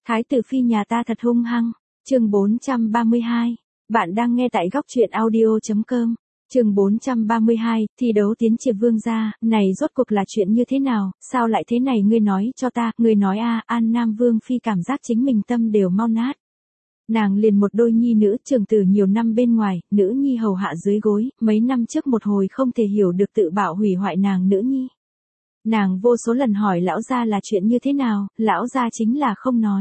Thái tử phi nhà ta thật hung hăng. Chương 432. Bạn đang nghe tại góc truyện audio.com. Chương 432, thi đấu tiến triều vương gia, này rốt cuộc là chuyện như thế nào, sao lại thế này ngươi nói cho ta, ngươi nói An Nam Vương phi cảm giác chính mình tâm đều mau nát. Nàng liền một đôi nhi nữ trường tử nhiều năm bên ngoài, nữ nhi hầu hạ dưới gối, mấy năm trước một hồi không thể hiểu được tự bạo hủy hoại nàng nữ nhi. Nàng vô số lần hỏi lão gia là chuyện như thế nào, lão gia chính là không nói.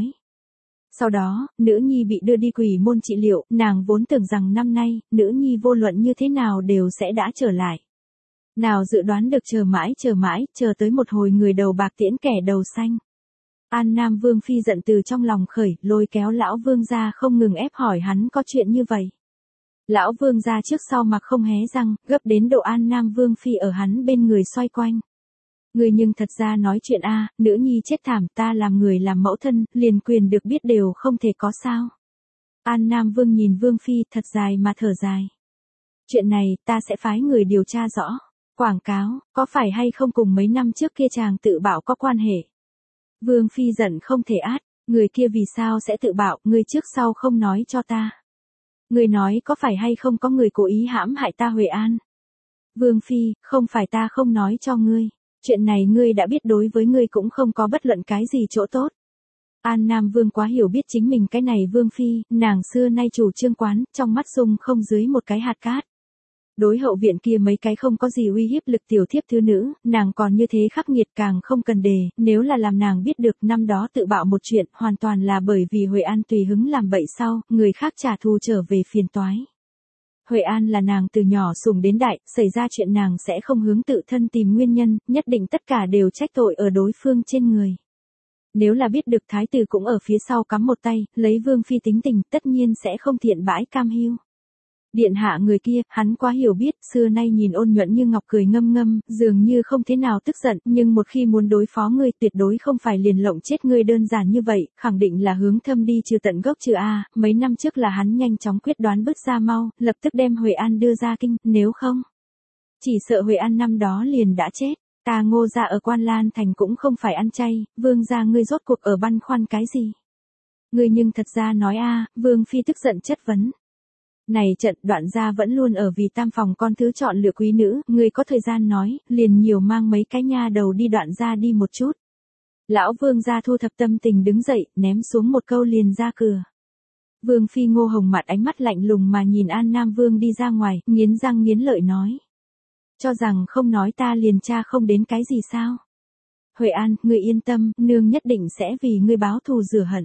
Sau đó, nữ nhi bị đưa đi quỷ môn trị liệu, nàng vốn tưởng rằng năm nay, nữ nhi vô luận như thế nào đều sẽ đã trở lại. Nào dự đoán được chờ mãi, chờ tới một hồi người đầu bạc tiễn kẻ đầu xanh. An Nam Vương phi giận từ trong lòng khởi, lôi kéo lão vương gia không ngừng ép hỏi hắn có chuyện như vậy. Lão vương gia trước sau mặc không hé răng, gấp đến độ An Nam Vương phi ở hắn bên người xoay quanh. Người nhưng thật ra nói chuyện nữ nhi chết thảm, ta làm người làm mẫu thân, liền quyền được biết đều không thể có sao. An Nam Vương nhìn Vương phi thật dài mà thở dài. Chuyện này, ta sẽ phái người điều tra rõ. Quảng cáo, có phải hay không cùng mấy năm trước kia chàng tự bạo có quan hệ? Vương phi giận không thể át, người kia vì sao sẽ tự bạo, người trước sau không nói cho ta. Người nói có phải hay không có người cố ý hãm hại ta Huệ An? Vương phi, không phải ta không nói cho ngươi. Chuyện này ngươi đã biết đối với ngươi cũng không có bất luận cái gì chỗ tốt. An Nam Vương quá hiểu biết chính mình cái này Vương phi, nàng xưa nay chủ trương quán, trong mắt dung không dưới một cái hạt cát. Đối hậu viện kia mấy cái không có gì uy hiếp lực tiểu thiếp thứ nữ, nàng còn như thế khắc nghiệt càng không cần đề, nếu là làm nàng biết được năm đó tự bạo một chuyện, hoàn toàn là bởi vì Huệ An tùy hứng làm bậy sau, người khác trả thù trở về phiền toái. Huệ An là nàng từ nhỏ sủng đến đại, xảy ra chuyện nàng sẽ không hướng tự thân tìm nguyên nhân, nhất định tất cả đều trách tội ở đối phương trên người. Nếu là biết được thái tử cũng ở phía sau cắm một tay, lấy Vương phi tính tình, tất nhiên sẽ không thiện bãi cam hiu. Điện hạ người kia, hắn quá hiểu biết, xưa nay nhìn ôn nhuận như ngọc cười ngâm ngâm, dường như không thế nào tức giận, nhưng một khi muốn đối phó ngươi tuyệt đối không phải liền lộng chết ngươi đơn giản như vậy, khẳng định là hướng thâm đi trừ tận gốc trừ mấy năm trước là hắn nhanh chóng quyết đoán bước ra mau, lập tức đem Huệ An đưa ra kinh, nếu không, chỉ sợ Huệ An năm đó liền đã chết. Ta Ngô gia ở Quan Lan thành cũng không phải ăn chay, Vương gia ngươi rốt cuộc ở băn khoăn cái gì? Ngươi nhưng thật ra nói Vương phi tức giận chất vấn. Này trận Đoạn gia vẫn luôn ở vì tam phòng con thứ chọn lựa quý nữ, ngươi có thời gian nói, liền nhiều mang mấy cái nha đầu đi Đoạn gia đi một chút. Lão Vương gia thu thập tâm tình đứng dậy, ném xuống một câu liền ra cửa. Vương phi Ngô hồng mặt ánh mắt lạnh lùng mà nhìn An Nam Vương đi ra ngoài, nghiến răng nghiến lợi nói. Cho rằng không nói ta liền tra không đến cái gì sao? Huệ An, ngươi yên tâm, nương nhất định sẽ vì ngươi báo thù rửa hận.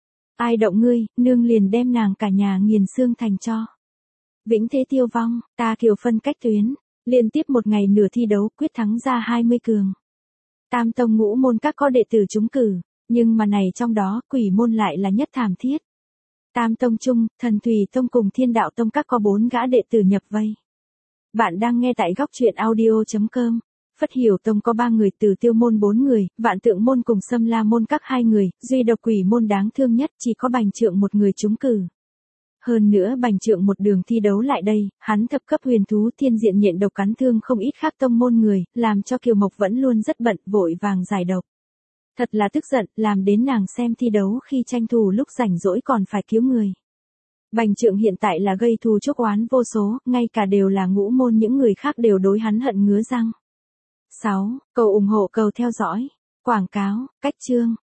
Ai động ngươi, nương liền đem nàng cả nhà nghiền xương thành cho. Vĩnh thế tiêu vong, ta Kiều phân cách tuyến, liên tiếp một ngày nửa thi đấu quyết thắng ra 20 cường. Tam tông ngũ môn các có đệ tử trúng cử, nhưng mà này trong đó quỷ môn lại là nhất thảm thiết. Tam tông trung, Thần Thủy tông cùng Thiên Đạo tông các có 4 gã đệ tử nhập vây. Bạn đang nghe tại góc truyện audio.com. Phất Hiểu tông có 3 người, Từ Tiêu môn 4 người, Vạn Tượng môn cùng Sâm La môn các 2 người, duy độc quỷ môn đáng thương nhất chỉ có Bành Trượng một người trúng cử. Hơn nữa Bành Trượng một đường thi đấu lại đây, hắn thập cấp huyền thú thiên diện nhện độc cắn thương không ít khác tông môn người, làm cho Kiều Mộc vẫn luôn rất bận, vội vàng giải độc. Thật là tức giận, làm đến nàng xem thi đấu khi tranh thủ lúc rảnh rỗi còn phải cứu người. Bành Trượng hiện tại là gây thù chuốc oán vô số, ngay cả đều là ngũ môn những người khác đều đối hắn hận ngứa răng. 6. Cầu ủng hộ cầu theo dõi. Quảng cáo, cách chương.